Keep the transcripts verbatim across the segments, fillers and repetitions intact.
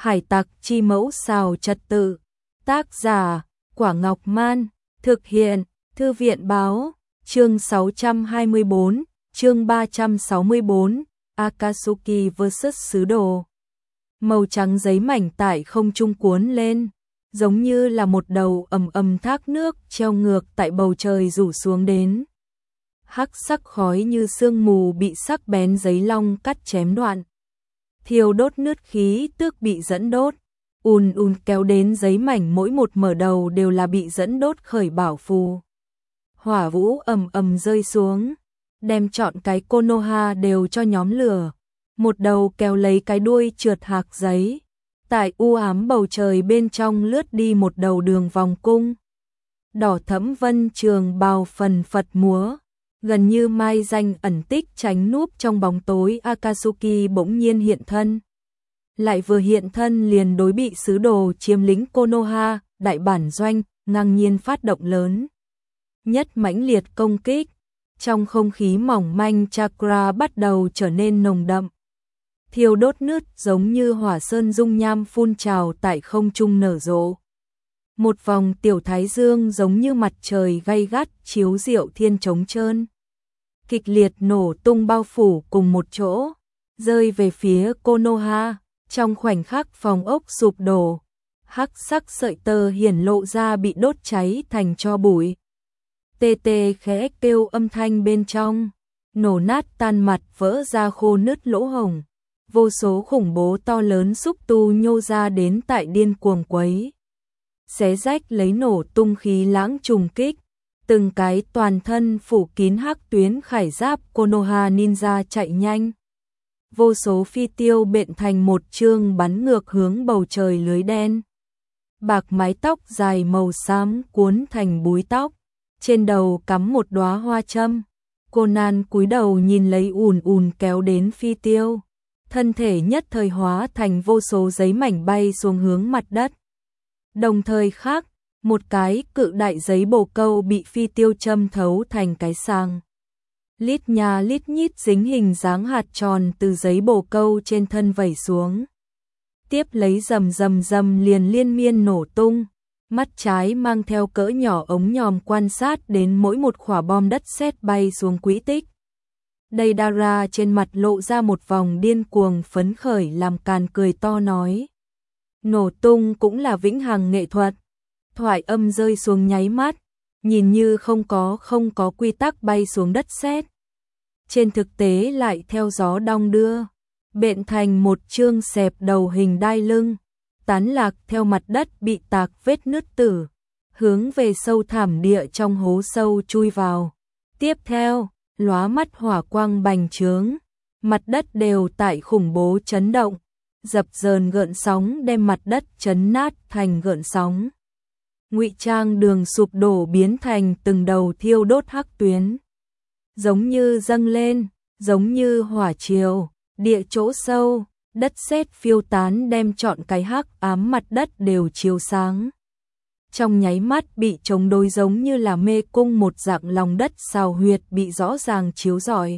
Hải tặc chi mẫu xào trật tự. Tác giả, Quả Ngọc Man. Thực hiện, Thư viện Báo. Chương sáu trăm hai mươi bốn, chương ba trăm sáu mươi bốn, Akatsuki versus Sứ Đồ. Màu trắng giấy mảnh tại không trung cuốn lên, giống như là một đầu ầm ầm thác nước treo ngược tại bầu trời rủ xuống đến. Hắc sắc khói như sương mù bị sắc bén giấy long cắt chém đoạn. Thiêu đốt nứt khí tức bị dẫn đốt, ùn ùn kéo đến giấy mảnh mỗi một mở đầu đều là bị dẫn đốt khởi bảo phù. Hỏa vũ ầm ầm rơi xuống, đem trọn cái Konoha đều cho nhóm lửa. Một đầu kéo lấy cái đuôi trượt hạc giấy. Tại u ám bầu trời bên trong lướt đi một đầu đường vòng cung. Đỏ thẫm vân trường bào phần phật múa, gần như mai danh ẩn tích tránh núp trong bóng tối. Akatsuki bỗng nhiên hiện thân. Lại vừa hiện thân liền đối bị sứ đồ chiếm lĩnh Konoha, đại bản doanh, ngang nhiên phát động lớn nhất mãnh liệt công kích. Trong không khí mỏng manh chakra bắt đầu trở nên nồng đậm. Thiêu đốt nứt giống như hỏa sơn dung nham phun trào tại không trung nở rộ. Một vòng tiểu thái dương giống như mặt trời gay gắt chiếu rượu thiên trống trơn. Kịch liệt nổ tung bao phủ cùng một chỗ, rơi về phía Konoha. Trong khoảnh khắc phòng ốc sụp đổ, hắc sắc sợi tơ hiển lộ ra bị đốt cháy thành tro bụi. Tê tê khẽ kêu âm thanh bên trong, nổ nát tan mặt vỡ ra khô nứt lỗ hổng. Vô số khủng bố to lớn xúc tu nhô ra đến tại điên cuồng quấy. Xé rách lấy nổ tung khí lãng trùng kích. Từng cái toàn thân phủ kín hắc tuyến khải giáp Konoha ninja chạy nhanh. Vô số phi tiêu bện thành một chương bắn ngược hướng bầu trời lưới đen. Bạc mái tóc dài màu xám cuốn thành búi tóc. Trên đầu cắm một đóa hoa châm. Conan cúi đầu nhìn lấy ùn ùn kéo đến phi tiêu. Thân thể nhất thời hóa thành vô số giấy mảnh bay xuống hướng mặt đất. Đồng thời khác, một cái cự đại giấy bồ câu bị phi tiêu châm thấu thành cái sàng. Lít nhà lít nhít dính hình dáng hạt tròn từ giấy bồ câu trên thân vẩy xuống. Tiếp lấy rầm rầm rầm liền liên miên nổ tung. Mắt trái mang theo cỡ nhỏ ống nhòm quan sát đến mỗi một quả bom đất sét bay xuống quỹ tích. Deidara trên mặt lộ ra một vòng điên cuồng phấn khởi làm càn cười to nói. Nổ tung cũng là vĩnh hằng nghệ thuật. Thoại âm rơi xuống nháy mắt, nhìn như không có không có quy tắc bay xuống đất sét. Trên thực tế lại theo gió đong đưa, bện thành một chương xẹp đầu hình đai lưng, tán lạc theo mặt đất bị tạc vết nứt tử, hướng về sâu thẳm địa trong hố sâu chui vào. Tiếp theo, lóa mắt hỏa quang bành trướng, mặt đất đều tại khủng bố chấn động, dập dờn gợn sóng đem mặt đất chấn nát thành gợn sóng. Ngụy trang đường sụp đổ biến thành từng đầu thiêu đốt hắc tuyến, giống như dâng lên, giống như hỏa triều, địa chỗ sâu, đất sét phiêu tán đem trọn cái hắc ám mặt đất đều chiếu sáng. Trong nháy mắt bị chống đối giống như là mê cung một dạng lòng đất xào huyệt bị rõ ràng chiếu rọi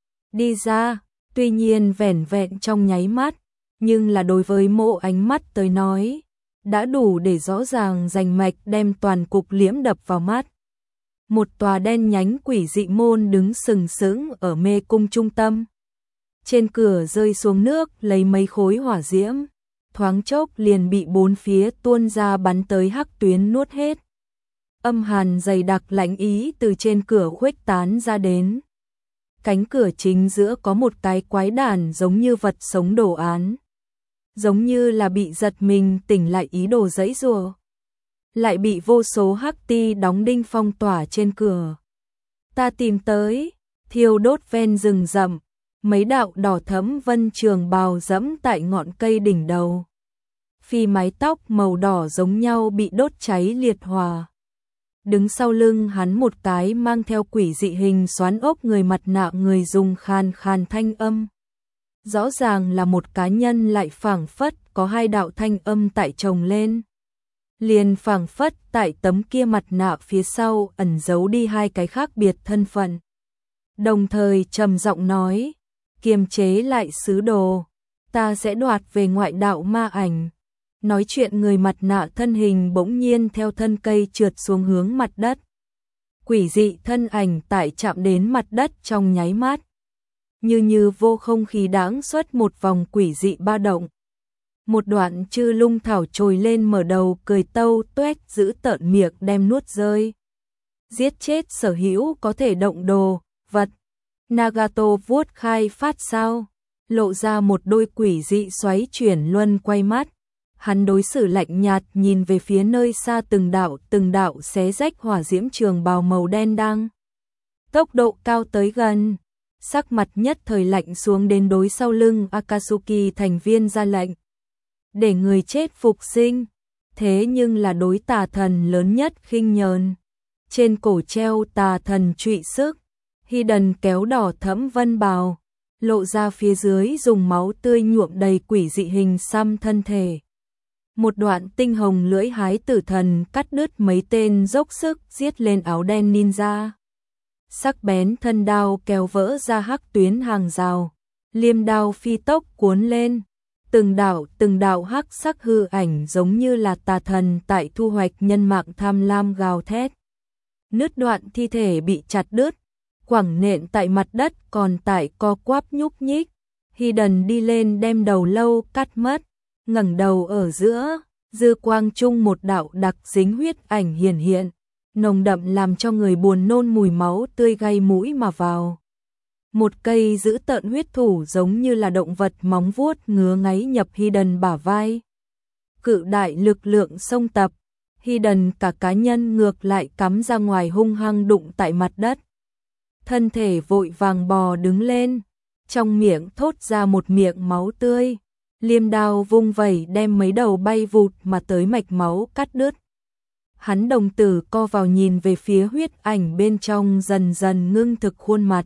đi ra, tuy nhiên vẻn vẹn trong nháy mắt, nhưng là đối với mộ ánh mắt tới nói, đã đủ để rõ ràng rành mạch đem toàn cục liễm đập vào mắt. Một tòa đen nhánh quỷ dị môn đứng sừng sững ở mê cung trung tâm. Trên cửa rơi xuống nước lấy mấy khối hỏa diễm, thoáng chốc liền bị bốn phía tuôn ra bắn tới hắc tuyến nuốt hết. Âm hàn dày đặc lạnh ý từ trên cửa khuếch tán ra đến. Cánh cửa chính giữa có một cái quái đản giống như vật sống đồ án. Giống như là bị giật mình tỉnh lại ý đồ giãy giụa. Lại bị vô số hắc ti đóng đinh phong tỏa trên cửa. Ta tìm tới, thiêu đốt ven rừng rậm, mấy đạo đỏ thẫm vân trường bào dẫm tại ngọn cây đỉnh đầu. Phi mái tóc màu đỏ giống nhau bị đốt cháy liệt hòa. Đứng sau lưng hắn một cái mang theo quỷ dị hình xoắn ốc người mặt nạ người dùng khan khan thanh âm. Rõ ràng là một cá nhân lại phảng phất có hai đạo thanh âm tại chồng lên. Liền phảng phất tại tấm kia mặt nạ phía sau ẩn giấu đi hai cái khác biệt thân phận. Đồng thời trầm giọng nói, kiềm chế lại sứ đồ, ta sẽ đoạt về ngoại đạo ma ảnh. Nói chuyện người mặt nạ thân hình bỗng nhiên theo thân cây trượt xuống hướng mặt đất. Quỷ dị thân ảnh tại chạm đến mặt đất trong nháy mắt. Như như vô không khí đãng xuất một vòng quỷ dị ba động. Một đoạn chư lung thảo trồi lên mở đầu cười tâu tuét giữ tợn miệng đem nuốt rơi. Giết chết sở hữu có thể động đồ, vật. Nagato vuốt khai phát sao, lộ ra một đôi quỷ dị xoáy chuyển luân quay mắt. Hắn đối xử lạnh nhạt nhìn về phía nơi xa từng đạo từng đạo xé rách hỏa diễm trường bào màu đen đang. Tốc độ cao tới gần, sắc mặt nhất thời lạnh xuống đến đối sau lưng Akatsuki thành viên ra lệnh. Để người chết phục sinh, thế nhưng là đối tà thần lớn nhất khinh nhờn. Trên cổ treo tà thần trụy sức, Hiden kéo đỏ thẫm vân bào, lộ ra phía dưới dùng máu tươi nhuộm đầy quỷ dị hình xăm thân thể. Một đoạn tinh hồng lưỡi hái tử thần cắt đứt mấy tên dốc sức giết lên áo đen ninja. Sắc bén thân đao kéo vỡ ra hắc tuyến hàng rào, liêm đao phi tốc cuốn lên. Từng đạo từng đạo hắc sắc hư ảnh giống như là tà thần tại thu hoạch nhân mạng tham lam gào thét. Nứt đoạn thi thể bị chặt đứt, quẳng nện tại mặt đất còn tại co quắp nhúc nhích. Hiden đi lên đem đầu lâu cắt mất, ngẩng đầu ở giữa, dư quang trung một đạo đặc dính huyết ảnh hiển hiện, nồng đậm làm cho người buồn nôn mùi máu tươi gây mũi mà vào. Một cây giữ tợn huyết thủ giống như là động vật móng vuốt ngứa ngáy nhập Hiden bả vai. Cự đại lực lượng xông tập, Hiden cả cá nhân ngược lại cắm ra ngoài hung hăng đụng tại mặt đất. Thân thể vội vàng bò đứng lên, trong miệng thốt ra một miệng máu tươi. Liêm đao vung vẩy đem mấy đầu bay vụt mà tới mạch máu cắt đứt. Hắn đồng tử co vào nhìn về phía huyết ảnh bên trong dần dần ngưng thực khuôn mặt.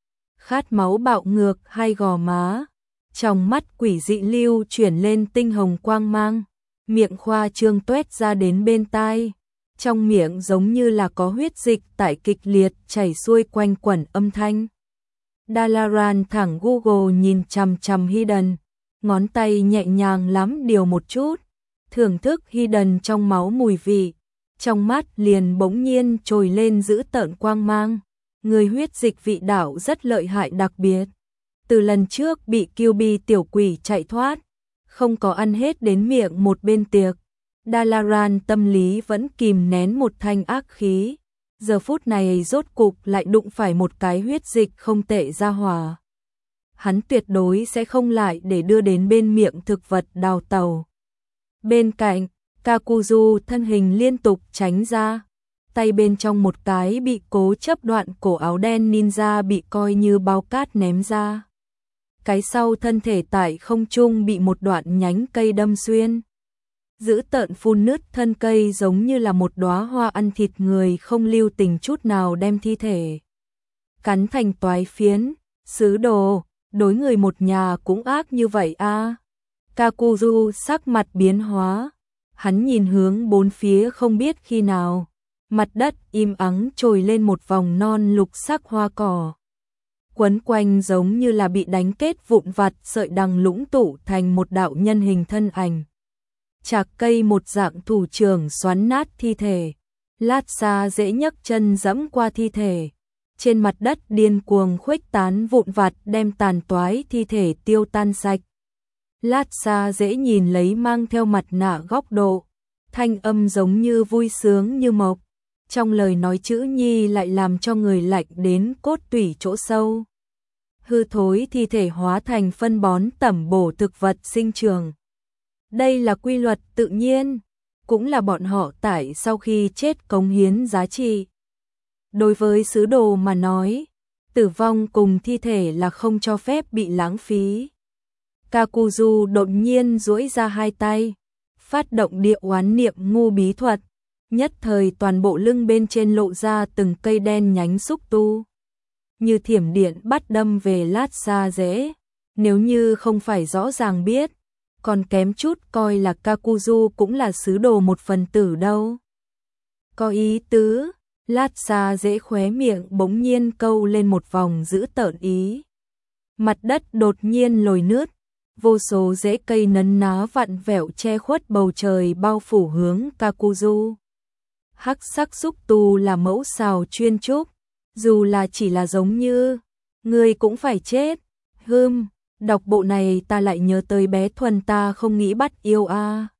Khát máu bạo ngược hai gò má, trong mắt quỷ dị lưu chuyển lên tinh hồng quang mang, miệng khoa trương tuét ra đến bên tai, trong miệng giống như là có huyết dịch tại kịch liệt chảy xuôi quanh quẩn âm thanh. Dalaran thẳng Google nhìn chằm chằm Hiden, ngón tay nhẹ nhàng lắm điều một chút, thưởng thức Hiden trong máu mùi vị, trong mắt liền bỗng nhiên trồi lên giữ tợn quang mang. Người huyết dịch vị đạo rất lợi hại đặc biệt. Từ lần trước bị Kyuubi tiểu quỷ chạy thoát, không có ăn hết đến miệng một bên tiệc. Dalaran tâm lý vẫn kìm nén một thanh ác khí. Giờ phút này rốt cục lại đụng phải một cái huyết dịch không tệ ra hỏa. Hắn tuyệt đối sẽ không lại để đưa đến bên miệng thực vật đào tàu. Bên cạnh, Kakuzu thân hình liên tục tránh ra. Tay bên trong một cái bị cố chấp đoạn cổ áo đen ninja bị coi như bao cát ném ra. Cái sau thân thể tại không trung bị một đoạn nhánh cây đâm xuyên. Giữ tợn phun nứt thân cây giống như là một đóa hoa ăn thịt người không lưu tình chút nào đem thi thể cắn thành toái phiến. Sứ đồ, đối người một nhà cũng ác như vậy a. À. Kakuzu sắc mặt biến hóa, hắn nhìn hướng bốn phía không biết khi nào. Mặt đất im ắng trồi lên một vòng non lục sắc hoa cỏ. Quấn quanh giống như là bị đánh kết vụn vặt sợi đằng lũng tụ thành một đạo nhân hình thân ảnh. Chạc cây một dạng thủ trưởng xoắn nát thi thể. Lát xa dễ nhấc chân dẫm qua thi thể. Trên mặt đất điên cuồng khuếch tán vụn vặt đem tàn toái thi thể tiêu tan sạch. Lát xa dễ nhìn lấy mang theo mặt nạ góc độ. Thanh âm giống như vui sướng như mộc. Trong lời nói chữ nhi lại làm cho người lạnh đến cốt tủy chỗ sâu. Hư thối thi thể hóa thành phân bón tẩm bổ thực vật sinh trường. Đây là quy luật tự nhiên, cũng là bọn họ tại sau khi chết cống hiến giá trị. Đối với sứ đồ mà nói, tử vong cùng thi thể là không cho phép bị lãng phí. Kakuzu đột nhiên duỗi ra hai tay, phát động địa oán niệm ngu bí thuật. Nhất thời toàn bộ lưng bên trên lộ ra từng cây đen nhánh xúc tu. Như thiểm điện bắt đâm về lát xa dễ. Nếu như không phải rõ ràng biết, còn kém chút coi là Kakuzu cũng là sứ đồ một phần tử đâu. Có ý tứ, lát xa dễ khóe miệng bỗng nhiên câu lên một vòng giữ tợn ý. Mặt đất đột nhiên lồi nứt, vô số rễ cây nấn ná vặn vẹo che khuất bầu trời bao phủ hướng Kakuzu. Hắc sắc xúc tu là mẫu xào chuyên trúc, dù là chỉ là giống như, người cũng phải chết. Hừm, đọc bộ này ta lại nhớ tới bé Thuần ta không nghĩ bắt yêu a.